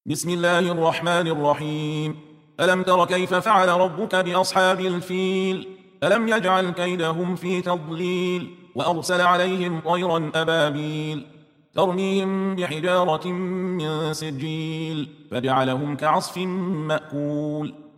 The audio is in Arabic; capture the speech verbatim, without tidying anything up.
بسم الله الرحمن الرحيم. ألم تر كيف فعل ربك بأصحاب الفيل؟ ألم يجعل كيدهم في تضليل وأرسل عليهم طيرا أبابيل ترميهم بحجارة من سجيل فجعلهم كعصف مأكول.